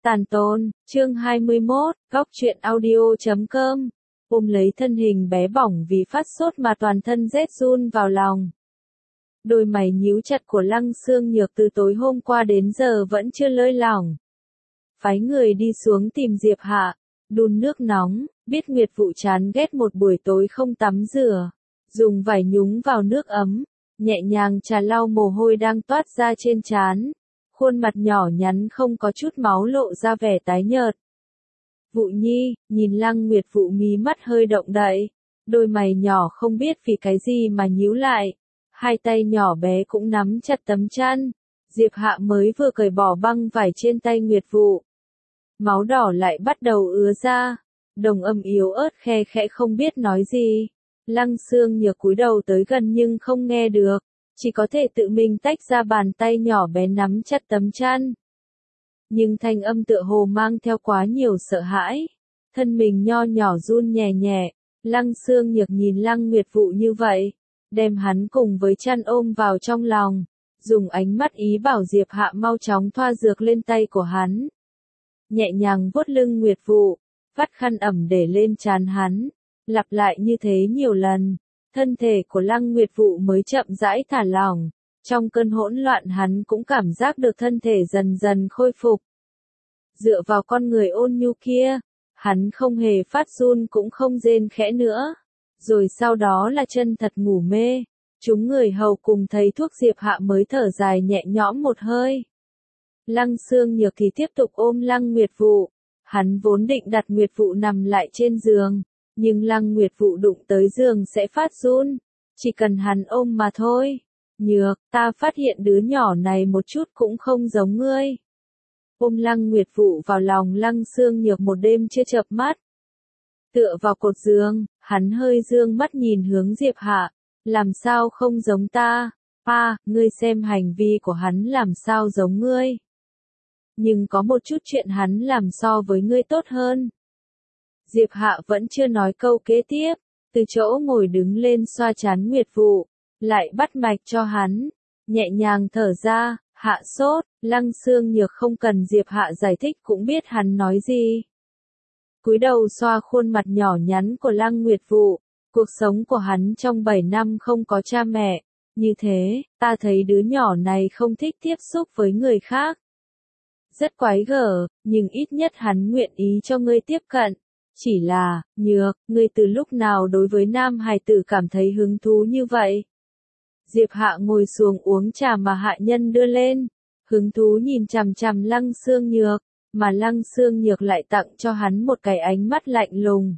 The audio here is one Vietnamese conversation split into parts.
Tàn tôn, chương 21, góc truyện audio.com. Ôm lấy thân hình bé bỏng vì phát sốt mà toàn thân rét run vào lòng. Đôi mày nhíu chặt của Lăng Xương Nhược từ tối hôm qua đến giờ vẫn chưa lơi lỏng. Phái người đi xuống tìm Diệp Hạ, đun nước nóng, biết Nguyệt Vụ chán ghét một buổi tối không tắm rửa, dùng vải nhúng vào nước ấm, nhẹ nhàng chà lau mồ hôi đang toát ra trên trán. Khuôn mặt nhỏ nhắn không có chút máu lộ ra vẻ tái nhợt. Vụ Nhi, nhìn Lăng Nguyệt Vụ mí mắt hơi động đậy, đôi mày nhỏ không biết vì cái gì mà nhíu lại, hai tay nhỏ bé cũng nắm chặt tấm chăn. Diệp Hạ mới vừa cởi bỏ băng vải trên tay Nguyệt Vụ. Máu đỏ lại bắt đầu ứa ra, đồng âm yếu ớt khe khẽ không biết nói gì. Lăng Xương Nhược cúi đầu tới gần nhưng không nghe được. Chỉ có thể tự mình tách ra bàn tay nhỏ bé nắm chặt tấm chăn. Nhưng thanh âm tựa hồ mang theo quá nhiều sợ hãi. Thân mình nho nhỏ run nhẹ nhẹ. Lăng Xương Nhược nhìn Lăng Nguyệt Vụ như vậy, đem hắn cùng với chăn ôm vào trong lòng, dùng ánh mắt ý bảo Diệp Hạ mau chóng thoa dược lên tay của hắn. Nhẹ nhàng vuốt lưng Nguyệt Vụ, vắt khăn ẩm để lên trán hắn, lặp lại như thế nhiều lần. Thân thể của Lăng Nguyệt Vụ mới chậm rãi thả lỏng, trong cơn hỗn loạn hắn cũng cảm giác được thân thể dần dần khôi phục. Dựa vào con người ôn nhu kia, hắn không hề phát run cũng không rên khẽ nữa. Rồi sau đó là chân thật ngủ mê, chúng người hầu cùng thấy thuốc Diệp Hạ mới thở dài nhẹ nhõm một hơi. Lăng Xương Nhược thì tiếp tục ôm Lăng Nguyệt Vụ, hắn vốn định đặt Nguyệt Vụ nằm lại trên giường. Nhưng Lăng Nguyệt Vụ đụng tới giường sẽ phát run, chỉ cần hắn ôm mà thôi. Nhược, ta phát hiện đứa nhỏ này một chút cũng không giống ngươi. Ôm Lăng Nguyệt Vụ vào lòng Lăng Xương Nhược một đêm chưa chợp mắt. Tựa vào cột giường, hắn hơi dương mắt nhìn hướng Diệp Hạ, làm sao không giống ta, ngươi xem hành vi của hắn làm sao giống ngươi. Nhưng có một chút chuyện hắn làm so với ngươi tốt hơn. Diệp Hạ vẫn chưa nói câu kế tiếp, từ chỗ ngồi đứng lên xoa trán Nguyệt Vụ, lại bắt mạch cho hắn, nhẹ nhàng thở ra, hạ sốt. Lăng Xương Nhược không cần Diệp Hạ giải thích cũng biết hắn nói gì. Cúi đầu xoa khuôn mặt nhỏ nhắn của Lăng Nguyệt Vụ, cuộc sống của hắn trong 7 năm không có cha mẹ, như thế, ta thấy đứa nhỏ này không thích tiếp xúc với người khác. Rất quái gở, nhưng ít nhất hắn nguyện ý cho ngươi tiếp cận. Chỉ là, Nhược, ngươi từ lúc nào đối với nam hài tử cảm thấy hứng thú như vậy? Diệp Hạ ngồi xuống uống trà mà hạ nhân đưa lên, hứng thú nhìn chằm chằm Lăng Xương Nhược, mà Lăng Xương Nhược lại tặng cho hắn một cái ánh mắt lạnh lùng.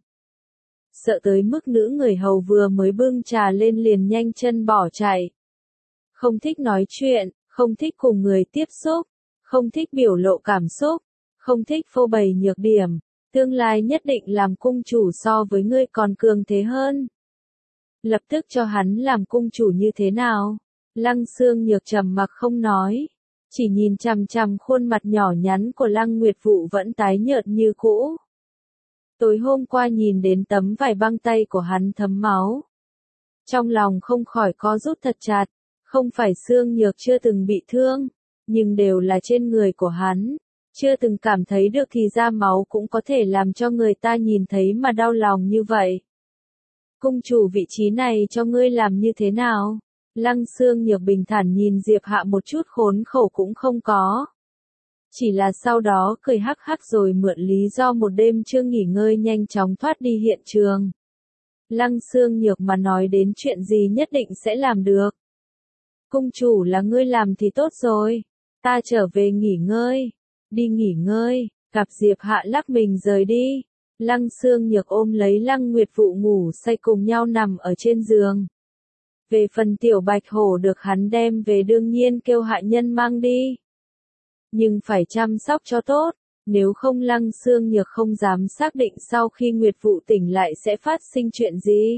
Sợ tới mức nữ người hầu vừa mới bưng trà lên liền nhanh chân bỏ chạy. Không thích nói chuyện, không thích cùng người tiếp xúc, không thích biểu lộ cảm xúc, không thích phô bày nhược điểm. Tương lai nhất định làm cung chủ so với ngươi còn cường thế hơn. Lập tức cho hắn làm cung chủ như thế nào? Lăng Xương Nhược trầm mặc không nói, chỉ nhìn chằm chằm khuôn mặt nhỏ nhắn của Lăng Nguyệt Vụ vẫn tái nhợt như cũ. Tối hôm qua nhìn đến tấm vải băng tay của hắn thấm máu. Trong lòng không khỏi co rút thật chặt, không phải Xương Nhược chưa từng bị thương, nhưng đều là trên người của hắn. Chưa từng cảm thấy được thì ra máu cũng có thể làm cho người ta nhìn thấy mà đau lòng như vậy. Cung chủ vị trí này cho ngươi làm như thế nào? Lăng Xương Nhược bình thản nhìn Diệp Hạ một chút khốn khổ cũng không có. Chỉ là sau đó cười hắc hắc rồi mượn lý do một đêm chưa nghỉ ngơi nhanh chóng thoát đi hiện trường. Lăng Xương Nhược mà nói đến chuyện gì nhất định sẽ làm được. Cung chủ là ngươi làm thì tốt rồi, ta trở về nghỉ ngơi. Đi nghỉ ngơi, gặp Diệp Hạ lắc mình rời đi. Lăng Xương Nhược ôm lấy Lăng Nguyệt Vụ ngủ say cùng nhau nằm ở trên giường. Về phần Tiểu Bạch Hổ được hắn đem về đương nhiên kêu hạ nhân mang đi. Nhưng phải chăm sóc cho tốt, nếu không Lăng Xương Nhược không dám xác định sau khi Nguyệt Vụ tỉnh lại sẽ phát sinh chuyện gì.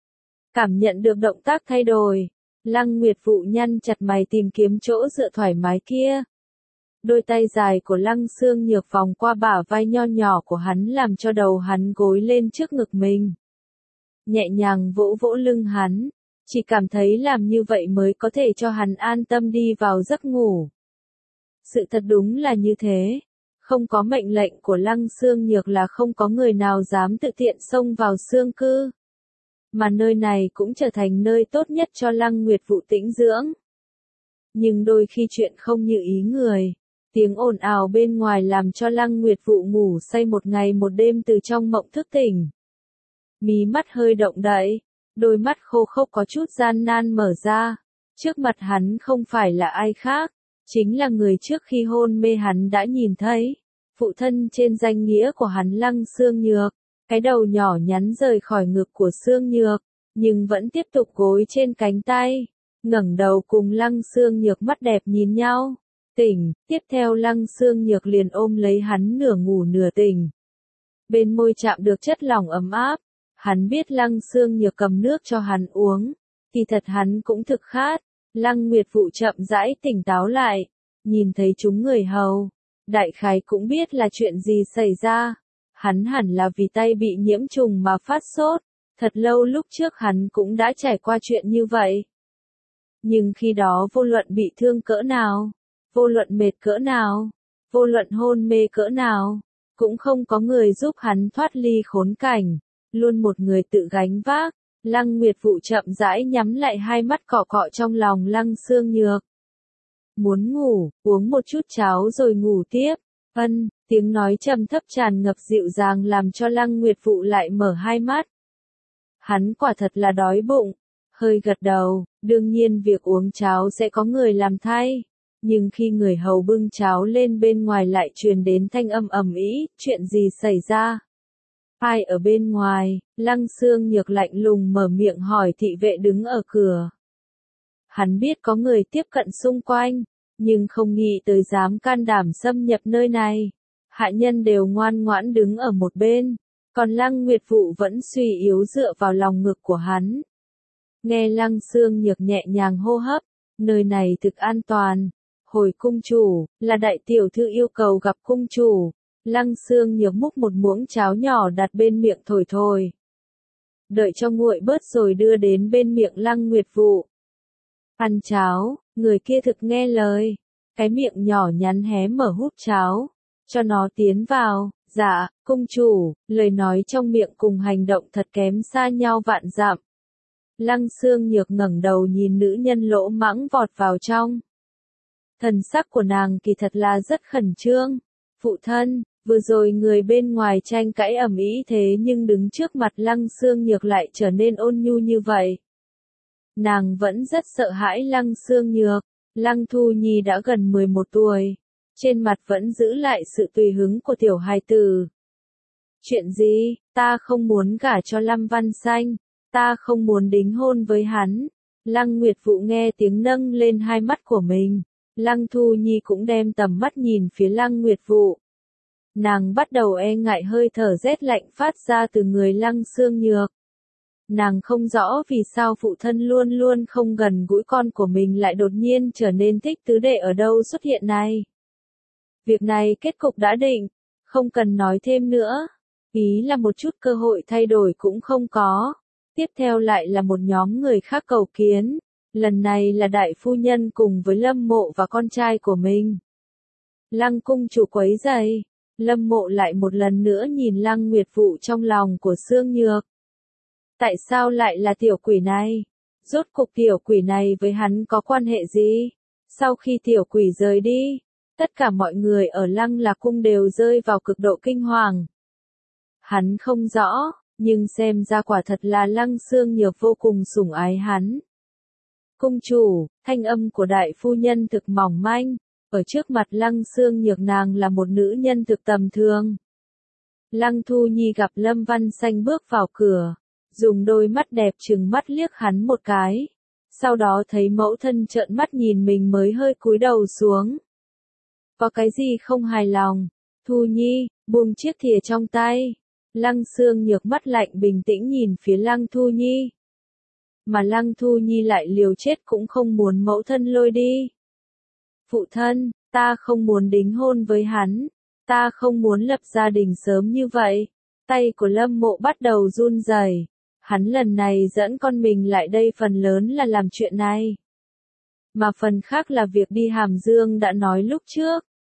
Cảm nhận được động tác thay đổi, Lăng Nguyệt Vụ nhăn chặt mày tìm kiếm chỗ dựa thoải mái kia. Đôi tay dài của Lăng Xương Nhược vòng qua bả vai nho nhỏ của hắn làm cho đầu hắn gối lên trước ngực mình. Nhẹ nhàng vỗ vỗ lưng hắn, chỉ cảm thấy làm như vậy mới có thể cho hắn an tâm đi vào giấc ngủ. Sự thật đúng là như thế, Không có mệnh lệnh của Lăng Xương Nhược là không có người nào dám tự tiện xông vào xương cư. Mà nơi này cũng trở thành nơi tốt nhất cho Lăng Nguyệt Vũ tĩnh dưỡng. Nhưng đôi khi chuyện không như ý người, tiếng ồn ào bên ngoài làm cho Lăng Nguyệt Vũ ngủ say một ngày một đêm từ trong mộng thức tỉnh. Mí mắt hơi động đậy, đôi mắt khô khốc có chút gian nan mở ra. Trước mặt hắn không phải là ai khác, chính là người trước khi hôn mê hắn đã nhìn thấy. Phụ thân trên danh nghĩa của hắn Lăng Xương Nhược, cái đầu nhỏ nhắn rời khỏi ngực của Xương Nhược, nhưng vẫn tiếp tục gối trên cánh tay, ngẩng đầu cùng Lăng Xương Nhược mắt đẹp nhìn nhau. Tỉnh, tiếp theo Lăng Xương Nhược liền ôm lấy hắn nửa ngủ nửa tỉnh. Bên môi chạm được chất lỏng ấm áp, hắn biết Lăng Xương Nhược cầm nước cho hắn uống, kỳ thật hắn cũng thực khát. Lăng Nguyệt Vũ chậm rãi tỉnh táo lại, nhìn thấy chúng người hầu, đại khái cũng biết là chuyện gì xảy ra. Hắn hẳn là vì tay bị nhiễm trùng mà phát sốt, thật lâu lúc trước hắn cũng đã trải qua chuyện như vậy. Nhưng khi đó vô luận bị thương cỡ nào, vô luận mệt cỡ nào, vô luận hôn mê cỡ nào, cũng không có người giúp hắn thoát ly khốn cảnh, luôn một người tự gánh vác. Lăng Nguyệt Vũ chậm rãi nhắm lại hai mắt cọ cọ trong lòng Lăng Xương Nhược. Muốn ngủ, uống một chút cháo rồi ngủ tiếp. Tiếng nói trầm thấp tràn ngập dịu dàng làm cho Lăng Nguyệt Vũ lại mở hai mắt. Hắn quả thật là đói bụng, hơi gật đầu, đương nhiên việc uống cháo sẽ có người làm thay. Nhưng khi người hầu bưng cháo lên bên ngoài lại truyền đến thanh âm ầm ĩ, chuyện gì xảy ra? Ai ở bên ngoài? Lăng Xương Nhược lạnh lùng mở miệng hỏi thị vệ đứng ở cửa. Hắn biết có người tiếp cận xung quanh, nhưng không nghĩ tới dám can đảm xâm nhập nơi này. Hạ nhân đều ngoan ngoãn đứng ở một bên, còn Lăng Nguyệt Vũ vẫn suy yếu dựa vào lòng ngực của hắn. Nghe Lăng Xương Nhược nhẹ nhàng hô hấp, nơi này thực an toàn. Hồi cung chủ, là đại tiểu thư yêu cầu gặp cung chủ. Lăng Xương Nhược múc một muỗng cháo nhỏ đặt bên miệng thổi thổi. Đợi cho nguội bớt rồi đưa đến bên miệng Lăng Nguyệt Vũ. Ăn cháo, người kia thực nghe lời. Cái miệng nhỏ nhắn hé mở hút cháo, cho nó tiến vào. Dạ, cung chủ, lời nói trong miệng cùng hành động thật kém xa nhau vạn dặm. Lăng Xương Nhược ngẩng đầu nhìn nữ nhân lỗ mãng vọt vào trong. Thần sắc của nàng kỳ thật là rất khẩn trương. Phụ thân, vừa rồi người bên ngoài tranh cãi ầm ĩ thế nhưng đứng trước mặt Lăng Xương Nhược lại trở nên ôn nhu như vậy. Nàng vẫn rất sợ hãi Lăng Xương Nhược. Lăng Thu Nhi đã gần 11 tuổi, trên mặt vẫn giữ lại sự tùy hứng của tiểu hài tử. Chuyện gì? Ta không muốn gả cho Lâm Văn Xanh, ta không muốn đính hôn với hắn. Lăng Nguyệt Vũ nghe tiếng nâng lên hai mắt của mình. Lăng Thu Nhi cũng đem tầm mắt nhìn phía Lăng Nguyệt Vũ. Nàng bắt đầu e ngại hơi thở rét lạnh phát ra từ người Lăng Xương Nhược. Nàng không rõ vì sao phụ thân luôn luôn không gần gũi con của mình lại đột nhiên trở nên thích tứ đệ ở đâu xuất hiện này. Việc này kết cục đã định, không cần nói thêm nữa. Ý là một chút cơ hội thay đổi cũng không có. Tiếp theo lại là một nhóm người khác cầu kiến. Lần này là đại phu nhân cùng với Lâm Mộ và con trai của mình. Lăng cung chủ quấy rầy. Lâm Mộ lại một lần nữa nhìn Lăng Nguyệt Vũ trong lòng của Xương Nhược. Tại sao lại là tiểu quỷ này? Rốt cuộc tiểu quỷ này với hắn có quan hệ gì? Sau khi tiểu quỷ rời đi, tất cả mọi người ở Lăng Lạc Cung đều rơi vào cực độ kinh hoàng. Hắn không rõ, nhưng xem ra quả thật là Lăng Xương Nhược vô cùng sủng ái hắn. Cung chủ, thanh âm của đại phu nhân thực mỏng manh, ở trước mặt Lăng Xương Nhược nàng là một nữ nhân thực tầm thường. Lăng Thu Nhi gặp Lâm Văn Xanh bước vào cửa, dùng đôi mắt đẹp trừng mắt liếc hắn một cái. Sau đó thấy mẫu thân trợn mắt nhìn mình mới hơi cúi đầu xuống. Có cái gì không hài lòng? Thu Nhi, buông chiếc thìa trong tay. Lăng Xương Nhược mắt lạnh bình tĩnh nhìn phía Lăng Thu Nhi. Mà Lăng Thu Nhi lại liều chết cũng không muốn mẫu thân lôi đi. Phụ thân, ta không muốn đính hôn với hắn. Ta không muốn lập gia đình sớm như vậy. Tay của Lâm Mộ bắt đầu run rẩy. Hắn lần này dẫn con mình lại đây phần lớn là làm chuyện này. Mà phần khác là việc đi Hàm Dương đã nói lúc trước.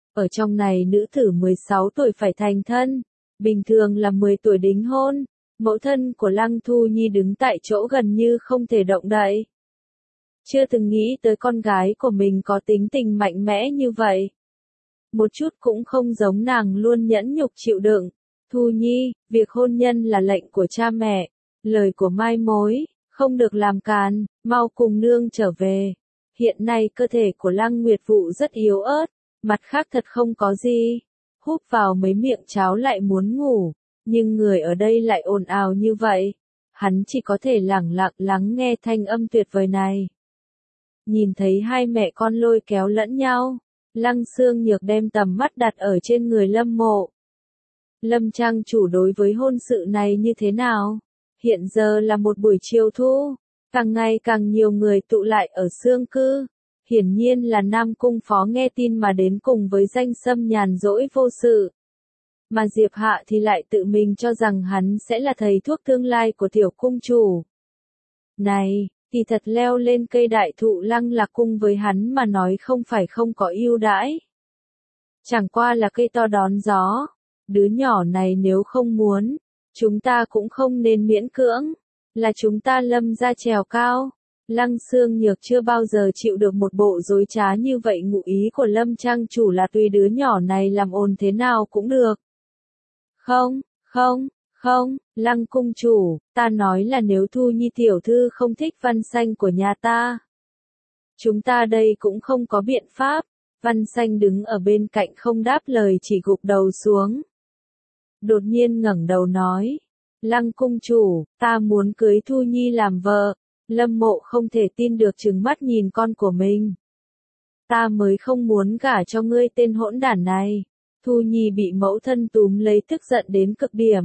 Ở trong này nữ tử 16 tuổi phải thành thân, bình thường là 10 tuổi đính hôn. Mẫu thân của Lăng Thu Nhi đứng tại chỗ gần như không thể động đậy. Chưa từng nghĩ tới con gái của mình có tính tình mạnh mẽ như vậy. Một chút cũng không giống nàng luôn nhẫn nhục chịu đựng. Thu Nhi, việc hôn nhân là lệnh của cha mẹ, lời của mai mối, không được làm càn, mau cùng nương trở về. Hiện nay cơ thể của Lăng Nguyệt Vụ rất yếu ớt, mặt khác thật không có gì. Húp vào mấy miệng cháo lại muốn ngủ, nhưng người ở đây lại ồn ào như vậy. Hắn chỉ có thể lẳng lặng lắng nghe thanh âm tuyệt vời này. Nhìn thấy hai mẹ con lôi kéo lẫn nhau, Lăng Xương Nhược đem tầm mắt đặt ở trên người Lâm Mộ. Lâm trang chủ đối với hôn sự này như thế nào? Hiện giờ là một buổi chiều thu, càng ngày càng nhiều người tụ lại ở Xương Cư. Hiển nhiên là Nam Cung Phó nghe tin mà đến cùng với danh xâm nhàn rỗi vô sự. Mà Diệp Hạ thì lại tự mình cho rằng hắn sẽ là thầy thuốc tương lai của tiểu cung chủ. Này, thì thật leo lên cây đại thụ Lăng Lạc cung với hắn mà nói không phải không có ưu đãi. Chẳng qua là cây to đón gió. Đứa nhỏ này nếu không muốn, chúng ta cũng không nên miễn cưỡng. Là chúng ta Lâm ra trèo cao. Lăng Xương Nhược chưa bao giờ chịu được một bộ dối trá như vậy. Ngụ ý của Lâm trang chủ là tùy đứa nhỏ này làm ồn thế nào cũng được. Không, Lăng cung chủ, ta nói là nếu Thu Nhi tiểu thư không thích Văn Xanh của nhà ta. Chúng ta đây cũng không có biện pháp. Văn Xanh đứng ở bên cạnh không đáp lời chỉ gục đầu xuống. Đột nhiên ngẩng đầu nói. Lăng cung chủ, ta muốn cưới Thu Nhi làm vợ. Lâm Mộ không thể tin được trừng mắt nhìn con của mình. Ta mới không muốn gả cho ngươi tên hỗn đản này. Thu Nhi bị mẫu thân túm lấy tức giận đến cực điểm.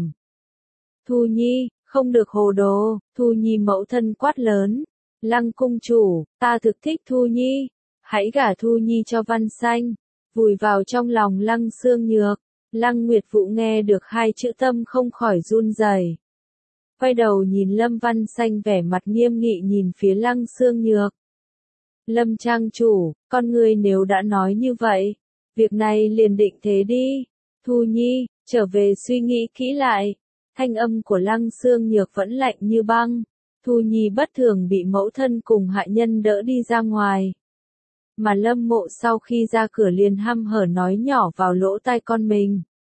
Thu Nhi, không được hồ đồ, Thu Nhi mẫu thân quát lớn. Lăng cung chủ, ta thực thích Thu Nhi. Hãy gả Thu Nhi cho Văn Xanh. Vùi vào trong lòng Lăng Xương Nhược. Lăng Nguyệt Vụ nghe được hai chữ tâm không khỏi run rẩy. Quay đầu nhìn Lâm Văn Xanh vẻ mặt nghiêm nghị nhìn phía Lăng Xương Nhược. Lâm trang chủ, con người nếu đã nói như vậy, việc này liền định thế đi. Thu Nhi, trở về suy nghĩ kỹ lại. Thanh âm của Lăng Xương Nhược vẫn lạnh như băng. Thu Nhi bất thường bị mẫu thân cùng hạ nhân đỡ đi ra ngoài. Mà Lâm Mộ sau khi ra cửa liền hăm hở nói nhỏ vào lỗ tai con mình.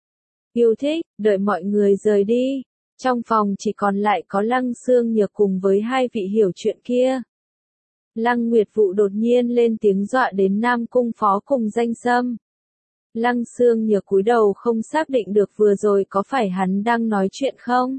Yêu thích, đợi mọi người rời đi. Trong phòng chỉ còn lại có Lăng Xương Nhược cùng với hai vị hiểu chuyện kia. Lăng Nguyệt Vụ đột nhiên lên tiếng dọa đến Nam Cung Phó cùng Danh Sâm. Lăng Xương Nhược cúi đầu không xác định được vừa rồi có phải hắn đang nói chuyện không.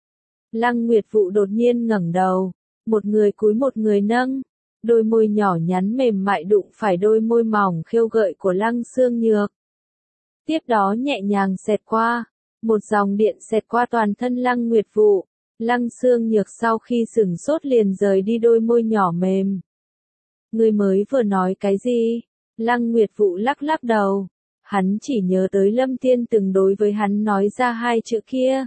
Lăng Nguyệt Vụ đột nhiên ngẩng đầu, một người cúi một người nâng, đôi môi nhỏ nhắn mềm mại đụng phải đôi môi mỏng khêu gợi của Lăng Xương Nhược. Tiếp đó nhẹ nhàng xẹt qua, một dòng điện xẹt qua toàn thân Lăng Nguyệt Vụ. Lăng Xương Nhược sau khi sửng sốt liền rời đi đôi môi nhỏ mềm. Người mới vừa nói cái gì? Lăng Nguyệt Vụ lắc lắc đầu. Hắn chỉ nhớ tới Lâm Tiên từng đối với hắn nói ra hai chữ kia.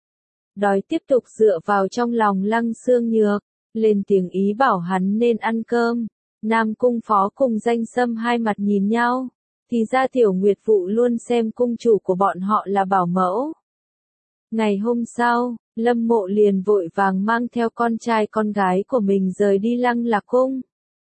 Đói tiếp tục dựa vào trong lòng Lăng Xương Nhược, lên tiếng ý bảo hắn nên ăn cơm. Nam Cung Phó cùng Danh Sâm hai mặt nhìn nhau. Thì ra Tiểu Nguyệt Vụ luôn xem cung chủ của bọn họ là bảo mẫu. Ngày hôm sau, Lâm Mộ liền vội vàng mang theo con trai con gái của mình rời đi Lăng Lạc cung.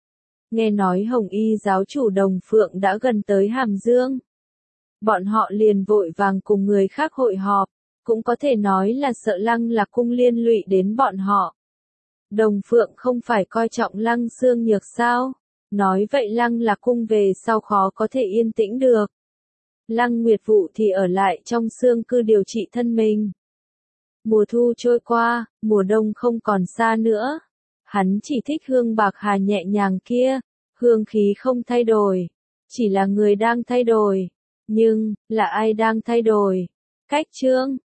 Nghe nói Hồng Y giáo chủ Đồng Phượng đã gần tới Hàm Dương. Bọn họ liền vội vàng cùng người khác hội họp, cũng có thể nói là sợ Lăng Lạc cung liên lụy đến bọn họ. Đồng Phượng không phải coi trọng Lăng Xương Nhược sao? Nói vậy Lăng Lạc cung về sau khó có thể yên tĩnh được. Lăng Nguyệt Vụ thì ở lại trong Xương Cư điều trị thân mình. Mùa thu trôi qua, mùa đông không còn xa nữa. Hắn chỉ thích hương bạc hà nhẹ nhàng kia, hương khí không thay đổi. Chỉ là người đang thay đổi. Nhưng, là ai đang thay đổi? Cách chương